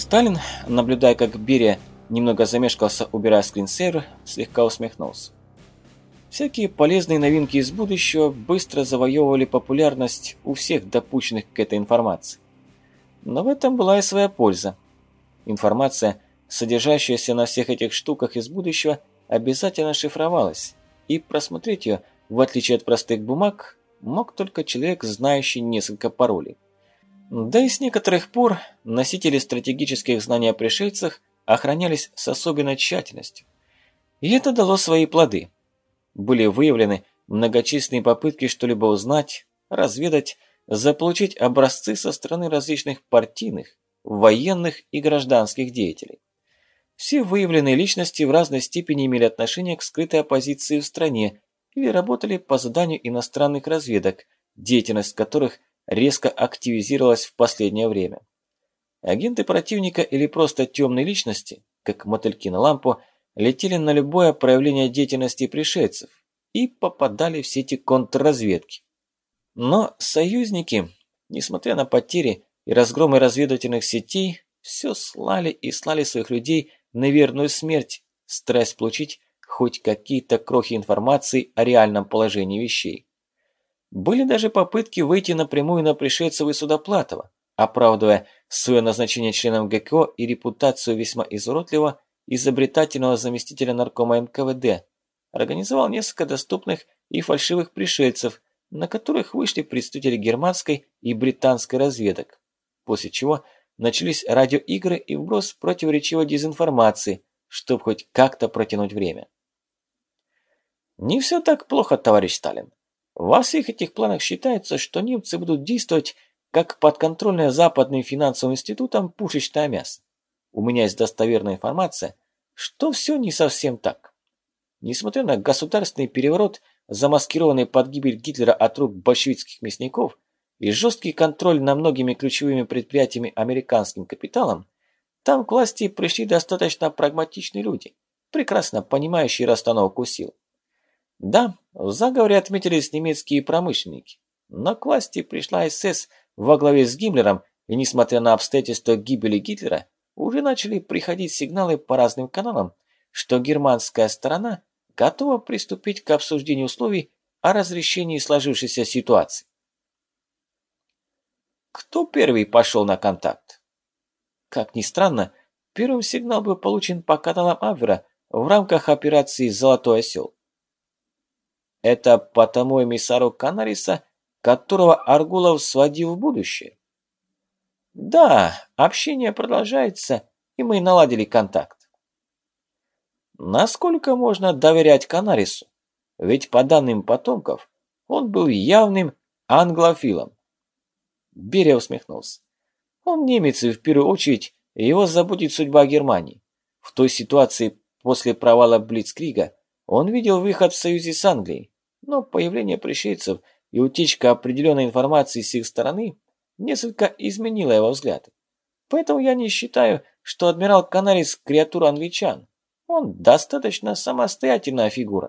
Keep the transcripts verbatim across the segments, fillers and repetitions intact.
Сталин, наблюдая, как Берия немного замешкался, убирая скринсейвер, слегка усмехнулся. Всякие полезные новинки из будущего быстро завоевывали популярность у всех допущенных к этой информации. Но в этом была и своя польза. Информация, содержащаяся на всех этих штуках из будущего, обязательно шифровалась, и просмотреть ее, в отличие от простых бумаг, мог только человек, знающий несколько паролей. Да и с некоторых пор носители стратегических знаний о пришельцах охранялись с особенной тщательностью. И это дало свои плоды. Были выявлены многочисленные попытки что-либо узнать, разведать, заполучить образцы со стороны различных партийных, военных и гражданских деятелей. Все выявленные личности в разной степени имели отношение к скрытой оппозиции в стране или работали по заданию иностранных разведок, деятельность которых резко активизировалась в последнее время. Агенты противника или просто темные личности, как мотыльки на лампу, летели на любое проявление деятельности пришельцев и попадали в сети контрразведки. Но союзники, несмотря на потери и разгромы разведывательных сетей, все слали и слали своих людей на верную смерть, стараясь получить хоть какие-то крохи информации о реальном положении вещей. Были даже попытки выйти напрямую на пришельцев и Судоплатова, оправдывая свое назначение членом ГКО и репутацию весьма изуродливого, изобретательного заместителя наркома эн ка вэ дэ, организовал несколько доступных и фальшивых пришельцев, на которых вышли представители германской и британской разведок, после чего начались радиоигры и вброс противоречивой дезинформации, чтобы хоть как-то протянуть время. Не все так плохо, товарищ Сталин. Во всех этих планах считается, что немцы будут действовать как подконтрольное западным финансовым институтам пушечное мясо. У меня есть достоверная информация, что все не совсем так. Несмотря на государственный переворот, замаскированный под гибель Гитлера от рук большевистских мясников и жесткий контроль над многими ключевыми предприятиями американским капиталом, там к власти пришли достаточно прагматичные люди, прекрасно понимающие расстановку сил. Да, в заговоре отметились немецкие промышленники, но к власти пришла эс эс во главе с Гиммлером, и несмотря на обстоятельства гибели Гитлера, уже начали приходить сигналы по разным каналам, что германская сторона готова приступить к обсуждению условий о разрешении сложившейся ситуации. Кто первый пошел на контакт? Как ни странно, первым сигнал был получен по каналам Абвера в рамках операции «Золотой осел». Это по тому эмиссару Канариса, которого Аргулов сводил в будущее. Да, общение продолжается, и мы наладили контакт. Насколько можно доверять Канарису? Ведь по данным потомков, он был явным англофилом. Берия усмехнулся. Он немец, и в первую очередь его заботит судьба Германии. В той ситуации после провала Блицкрига он видел выход в союзе с Англией, но появление пришельцев и утечка определенной информации с их стороны несколько изменило его взгляды. Поэтому я не считаю, что адмирал Канарис – креатура англичан. Он достаточно самостоятельная фигура.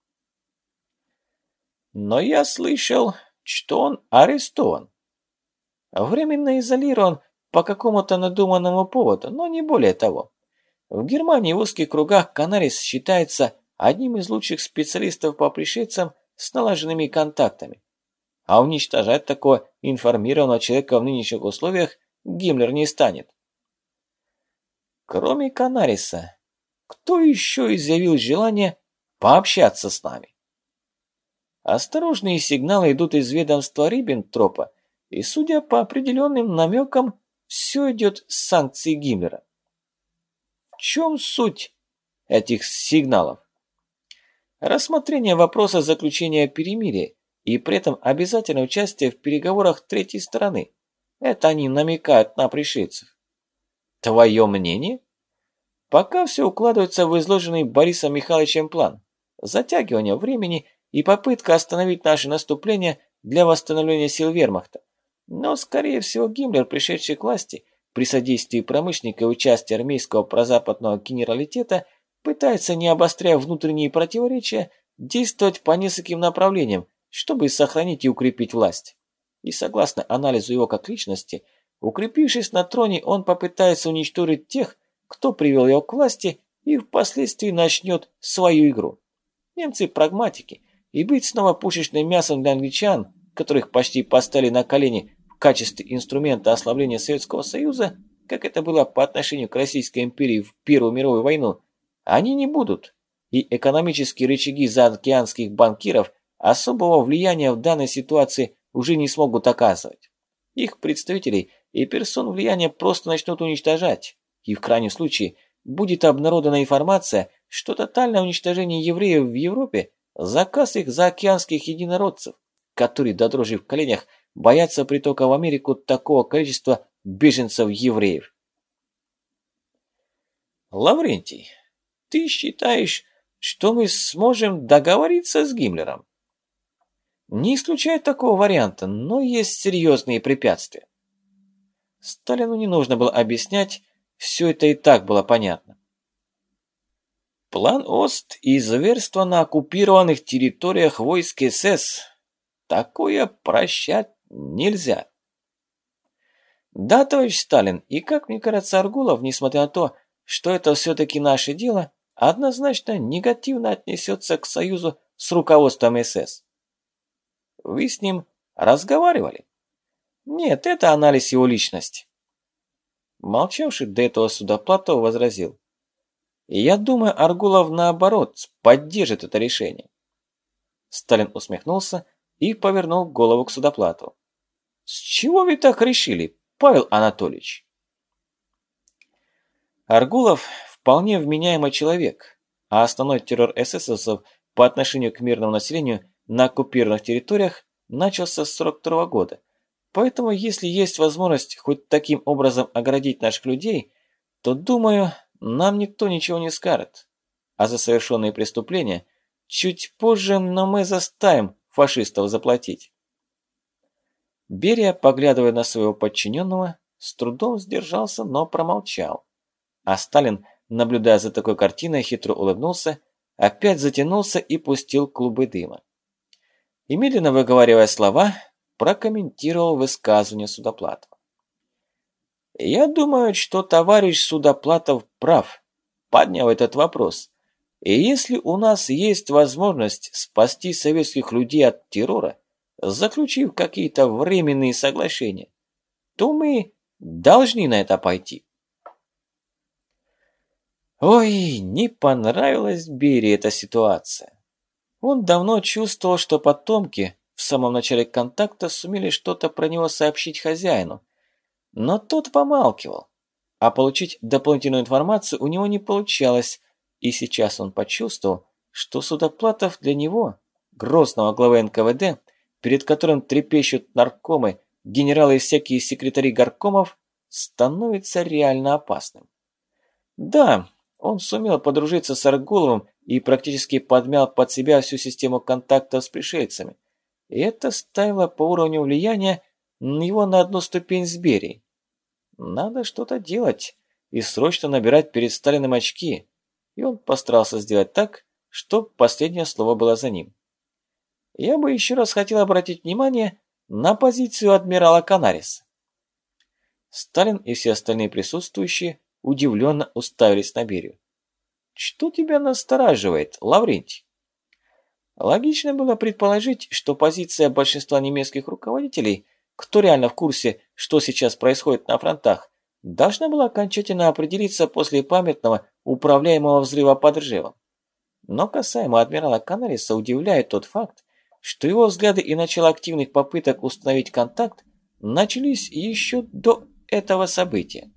Но я слышал, что он арестован. Временно изолирован по какому-то надуманному поводу, но не более того. В Германии в узких кругах Канарис считается одним из лучших специалистов по пришельцам с налаженными контактами. А уничтожать такого информированного человека в нынешних условиях Гиммлер не станет. Кроме Канариса, кто еще изъявил желание пообщаться с нами? Осторожные сигналы идут из ведомства Риббентропа, и, судя по определенным намекам, все идет с санкций Гиммлера. В чем суть этих сигналов? Рассмотрение вопроса заключения перемирия и при этом обязательное участие в переговорах третьей стороны. Это они намекают на пришельцев. Твое мнение? Пока все укладывается в изложенный Борисом Михайловичем план. Затягивание времени и попытка остановить наше наступление для восстановления сил вермахта. Но, скорее всего, Гиммлер, пришедший к власти, при содействии промышленника и участии армейского прозападного генералитета, пытается, не обостряя внутренние противоречия, действовать по нескольким направлениям, чтобы сохранить и укрепить власть. И согласно анализу его как личности, Укрепившись на троне, он попытается уничтожить тех, кто привел его к власти, и впоследствии начнет свою игру. Немцы прагматики, и быть снова пушечным мясом для англичан, которых почти поставили на колени в качестве инструмента ослабления Советского Союза, как это было по отношению к Российской империи в Первую мировую войну, они не будут, и экономические рычаги заокеанских банкиров особого влияния в данной ситуации уже не смогут оказывать. Их представителей и персон влияния просто начнут уничтожать, и в крайнем случае будет обнародована информация, что тотальное уничтожение евреев в Европе – заказ их заокеанских единородцев, которые до дрожи в коленях боятся притока в Америку такого количества беженцев-евреев. Лаврентий, ты считаешь, что мы сможем договориться с Гиммлером? Не исключаю такого варианта, но есть серьезные препятствия. Сталину не нужно было объяснять, все это и так было понятно. План Ост и зверство на оккупированных территориях войск СС. Такое прощать нельзя. Да, товарищ Сталин, и как мне кажется, Аргулов, несмотря на то, что это все-таки наше дело, однозначно негативно отнесется к союзу с руководством СС. Вы с ним разговаривали? Нет, это анализ его личности. Молчавший до этого Судоплатов возразил. Я думаю, Аргулов наоборот поддержит это решение. Сталин усмехнулся и повернул голову к Судоплатову. С чего вы так решили, Павел Анатольевич? Аргулов вполне вменяемый человек, а основной террор эсэсовцев по отношению к мирному населению на оккупированных территориях начался с сорок второго года. Поэтому, если есть возможность хоть таким образом оградить наших людей, то, думаю, нам никто ничего не скажет. А за совершенные преступления чуть позже, но мы заставим фашистов заплатить. Берия, поглядывая на своего подчиненного, с трудом сдержался, но промолчал. А Сталин, наблюдая за такой картиной, хитро улыбнулся, опять затянулся и пустил клубы дыма. И, медленно выговаривая слова, прокомментировал высказывание Судоплатова. «Я думаю, что товарищ Судоплатов прав, подняв этот вопрос. И если у нас есть возможность спасти советских людей от террора, заключив какие-то временные соглашения, то мы должны на это пойти». Ой, не понравилась Берии эта ситуация. Он давно чувствовал, что потомки в самом начале контакта сумели что-то про него сообщить хозяину, но тот помалкивал, а получить дополнительную информацию у него не получалось, и сейчас он почувствовал, что Судоплатов для него, грозного главы эн ка вэ дэ, перед которым трепещут наркомы, генералы и всякие секретари горкомов, становится реально опасным. Да, он сумел подружиться с Аргуловым и практически подмял под себя всю систему контактов с пришельцами. И это ставило по уровню влияния его на одну ступень с Берией. Надо что-то делать и срочно набирать перед Сталиным очки. И он постарался сделать так, чтобы последнее слово было за ним. Я бы еще раз хотел обратить внимание на позицию адмирала Канариса. Сталин и все остальные присутствующие удивленно уставились на Берию. Что тебя настораживает, Лаврентий? Логично было предположить, что позиция большинства немецких руководителей, кто реально в курсе, что сейчас происходит на фронтах, должна была окончательно определиться после памятного управляемого взрыва под Ржевом. Но касаемо адмирала Канариса удивляет тот факт, что его взгляды и начало активных попыток установить контакт начались еще до этого события.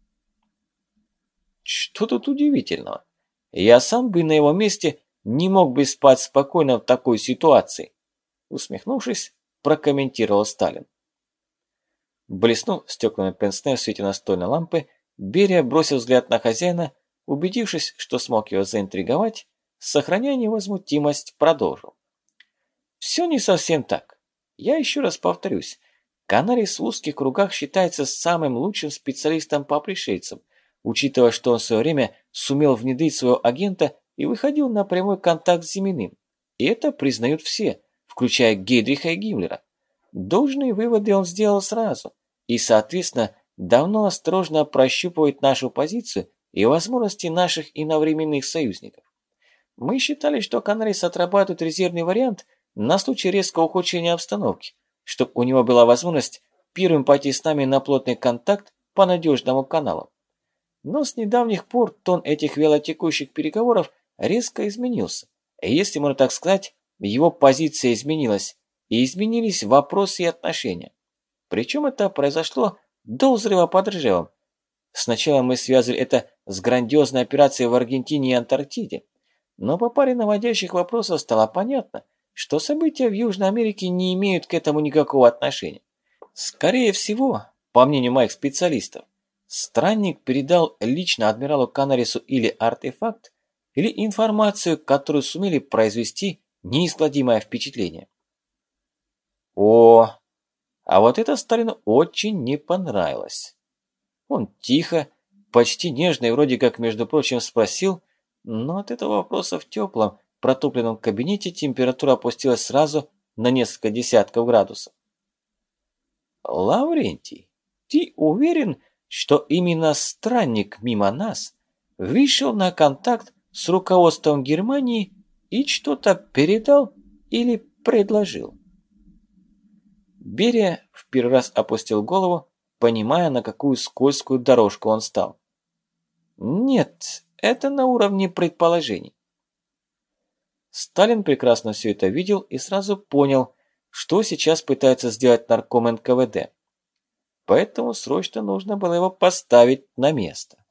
Что тут удивительного? Я сам бы на его месте не мог бы спать спокойно в такой ситуации, усмехнувшись, прокомментировал Сталин. Блеснув стеклами пенсне в свете настольной лампы, Берия бросил взгляд на хозяина, убедившись, что смог его заинтриговать, сохраняя невозмутимость, продолжил. Все не совсем так. Я еще раз повторюсь, Канарис в узких кругах считается самым лучшим специалистом по пришельцам, учитывая, что он в свое время сумел внедрить своего агента и выходил на прямой контакт с Зиминым. И это признают все, включая Гейдриха и Гиммлера. Должные выводы он сделал сразу, и, соответственно, давно осторожно прощупывает нашу позицию и возможности наших иновременных союзников. Мы считали, что Канарис отрабатывает резервный вариант на случай резкого ухудшения обстановки, чтобы у него была возможность первым пойти с нами на плотный контакт по надежному каналу. Но с недавних пор тон этих вялотекущих переговоров резко изменился. И если можно так сказать, его позиция изменилась, и изменились вопросы и отношения. Причем это произошло до взрыва под Ржевом. Сначала мы связывали это с грандиозной операцией в Аргентине и Антарктиде, но по паре наводящих вопросов стало понятно, что события в Южной Америке не имеют к этому никакого отношения. Скорее всего, по мнению моих специалистов, странник передал лично адмиралу Канарису или артефакт, или информацию, которую сумели произвести неизгладимое впечатление. О, а вот это Сталину очень не понравилось. Он тихо, почти нежно и вроде как, между прочим, спросил, но от этого вопроса в теплом, протопленном кабинете температура опустилась сразу на несколько десятков градусов. «Лаврентий, ты уверен, что именно странник мимо нас вышел на контакт с руководством Германии и что-то передал или предложил?» Берия в первый раз опустил голову, понимая, на какую скользкую дорожку он стал. «Нет, это на уровне предположений». Сталин прекрасно все это видел и сразу понял, что сейчас пытается сделать нарком эн ка вэ дэ. Поэтому срочно нужно было его поставить на место.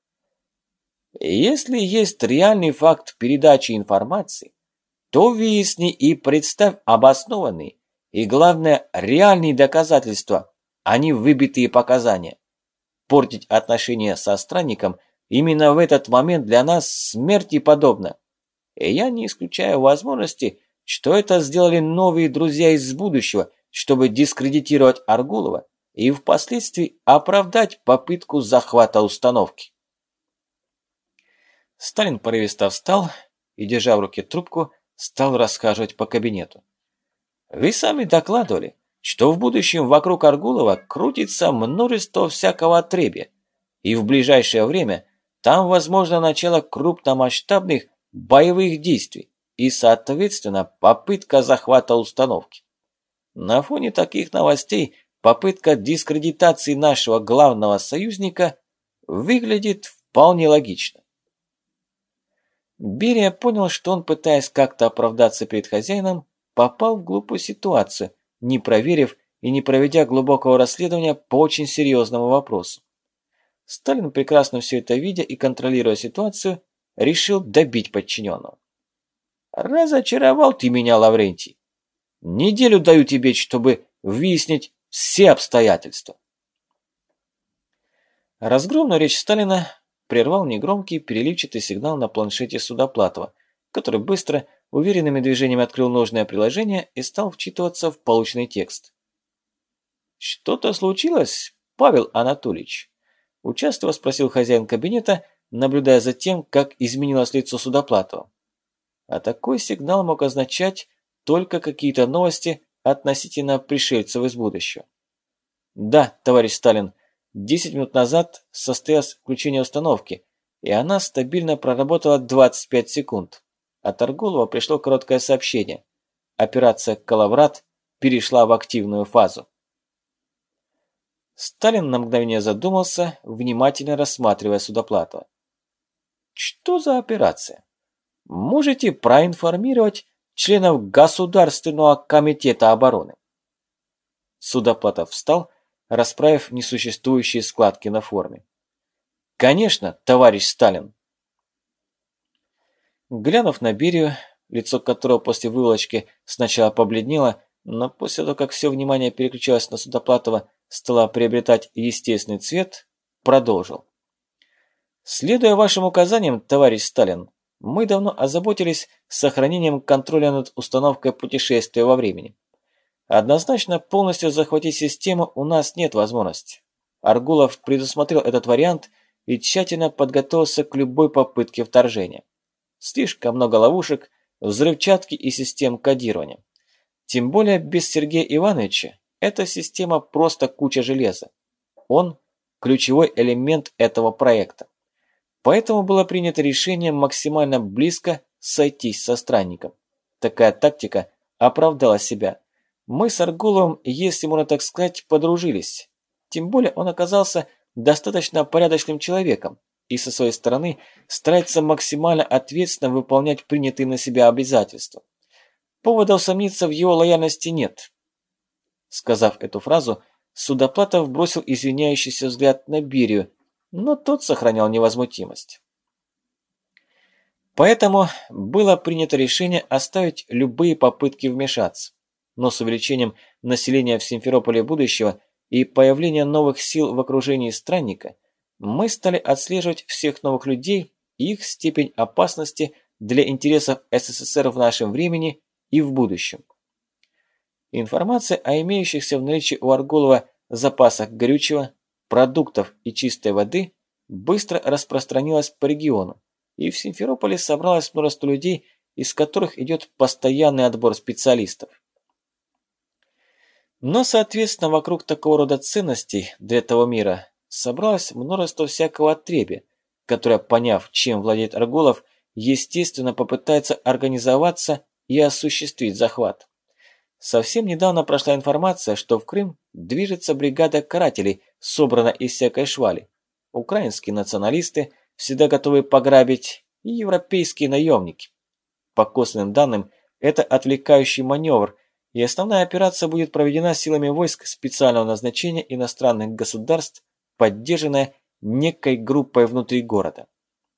Если есть реальный факт передачи информации, то выясни и представь обоснованные и, главное, реальные доказательства, а не выбитые показания. Портить отношения со странником именно в этот момент для нас смерти подобно. И я не исключаю возможности, что это сделали новые друзья из будущего, чтобы дискредитировать Аргулова и впоследствии оправдать попытку захвата установки. Сталин порывисто встал и, держа в руке трубку, стал расхаживать по кабинету. Вы сами докладывали, что в будущем вокруг Аргулова крутится множество всякого отребья, и в ближайшее время там возможно начало крупномасштабных боевых действий и, соответственно, попытка захвата установки. На фоне таких новостей попытка дискредитации нашего главного союзника выглядит вполне логично. Берия понял, что он, пытаясь как-то оправдаться перед хозяином, попал в глупую ситуацию, не проверив и не проведя глубокого расследования по очень серьезному вопросу. Сталин, прекрасно все это видя и контролируя ситуацию, решил добить подчиненного. «Разочаровал ты меня, Лаврентий. Неделю даю тебе, чтобы выяснить все обстоятельства». Разгромную речь Сталина прервал негромкий переливчатый сигнал на планшете Судоплатова, который быстро, уверенными движениями открыл нужное приложение и стал вчитываться в полученный текст. «Что-то случилось, Павел Анатольевич?» – участливо спросил хозяин кабинета, наблюдая за тем, как изменилось лицо Судоплатова. А такой сигнал мог означать только какие-то новости относительно пришельцев из будущего. «Да, товарищ Сталин, десять минут назад состоялось включение установки, и она стабильно проработала двадцать пять секунд. От Аргулова пришло короткое сообщение. Операция «Калаврат» перешла в активную фазу». Сталин на мгновение задумался, внимательно рассматривая Судоплатова. «Что за операция? Можете проинформировать членов Государственного комитета обороны?» Судоплатов встал, расправив несуществующие складки на форме. «Конечно, товарищ Сталин!» Глянув на Берию, лицо которого после выволочки сначала побледнело, но после того, как все внимание переключилось на Судоплатова, стало приобретать естественный цвет, продолжил. «Следуя вашим указаниям, товарищ Сталин, мы давно озаботились сохранением контроля над установкой путешествия во времени. Однозначно полностью захватить систему у нас нет возможности. Аргулов предусмотрел этот вариант и тщательно подготовился к любой попытке вторжения. Слишком много ловушек, взрывчатки и систем кодирования. Тем более без Сергея Ивановича эта система просто куча железа. Он ключевой элемент этого проекта. Поэтому было принято решение максимально близко сойтись со странником. Такая тактика оправдала себя. Мы с Аргуловым, если можно так сказать, подружились. Тем более он оказался достаточно порядочным человеком и со своей стороны старается максимально ответственно выполнять принятые на себя обязательства. Поводов сомниться в его лояльности нет. Сказав эту фразу, Судоплатов бросил извиняющийся взгляд на Берию, но тот сохранял невозмутимость. Поэтому было принято решение оставить любые попытки вмешаться. Но с увеличением населения в Симферополе будущего и появлением новых сил в окружении странника, мы стали отслеживать всех новых людей и их степень опасности для интересов СССР в нашем времени и в будущем. Информация о имеющихся в наличии у Аргулова запасах горючего, продуктов и чистой воды быстро распространилась по региону, и в Симферополе собралось множество людей, из которых идет постоянный отбор специалистов. Но, соответственно, вокруг такого рода ценностей для этого мира собралось множество всякого отребья, которое, поняв, чем владеет Аргулов, естественно попытается организоваться и осуществить захват. Совсем недавно прошла информация, что в Крым движется бригада карателей, собрана из всякой швали. Украинские националисты, всегда готовые пограбить, и европейские наемники. По косвенным данным, это отвлекающий маневр, и основная операция будет проведена силами войск специального назначения иностранных государств, поддержанная некой группой внутри города.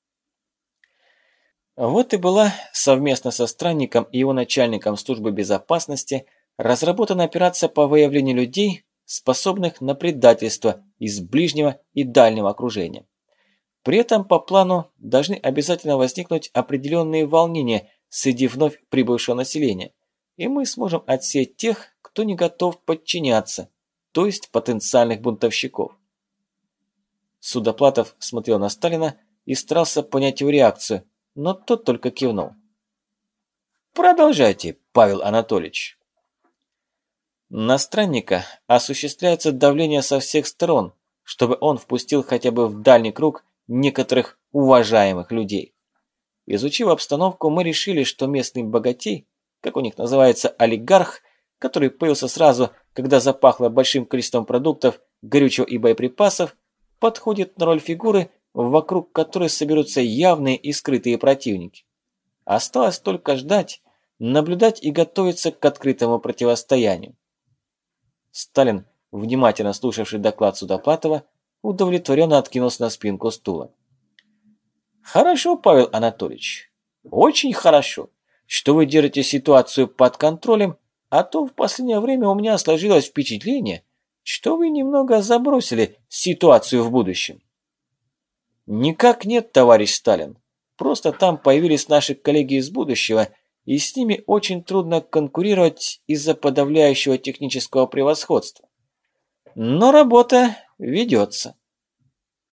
Вот и была совместно со странником и его начальником службы безопасности разработана операция по выявлению людей, способных на предательство из ближнего и дальнего окружения. При этом по плану должны обязательно возникнуть определенные волнения среди вновь прибывшего населения, и мы сможем отсеять тех, кто не готов подчиняться, то есть потенциальных бунтовщиков. Судоплатов смотрел на Сталина и старался понять его реакцию, но тот только кивнул. «Продолжайте, Павел Анатольевич». На странника осуществляется давление со всех сторон, чтобы он впустил хотя бы в дальний круг некоторых уважаемых людей. Изучив обстановку, мы решили, что местный богатей, как у них называется олигарх, который появился сразу, когда запахло большим количеством продуктов, горючего и боеприпасов, подходит на роль фигуры, вокруг которой соберутся явные и скрытые противники. Осталось только ждать, наблюдать и готовиться к открытому противостоянию. Сталин, внимательно слушавший доклад Судоплатова, удовлетворенно откинулся на спинку стула. «Хорошо, Павел Анатольевич, очень хорошо, что вы держите ситуацию под контролем, а то в последнее время у меня сложилось впечатление, что вы немного забросили ситуацию в будущем». «Никак нет, товарищ Сталин. Просто там появились наши коллеги из будущего, и с ними очень трудно конкурировать из-за подавляющего технического превосходства. Но работа ведется».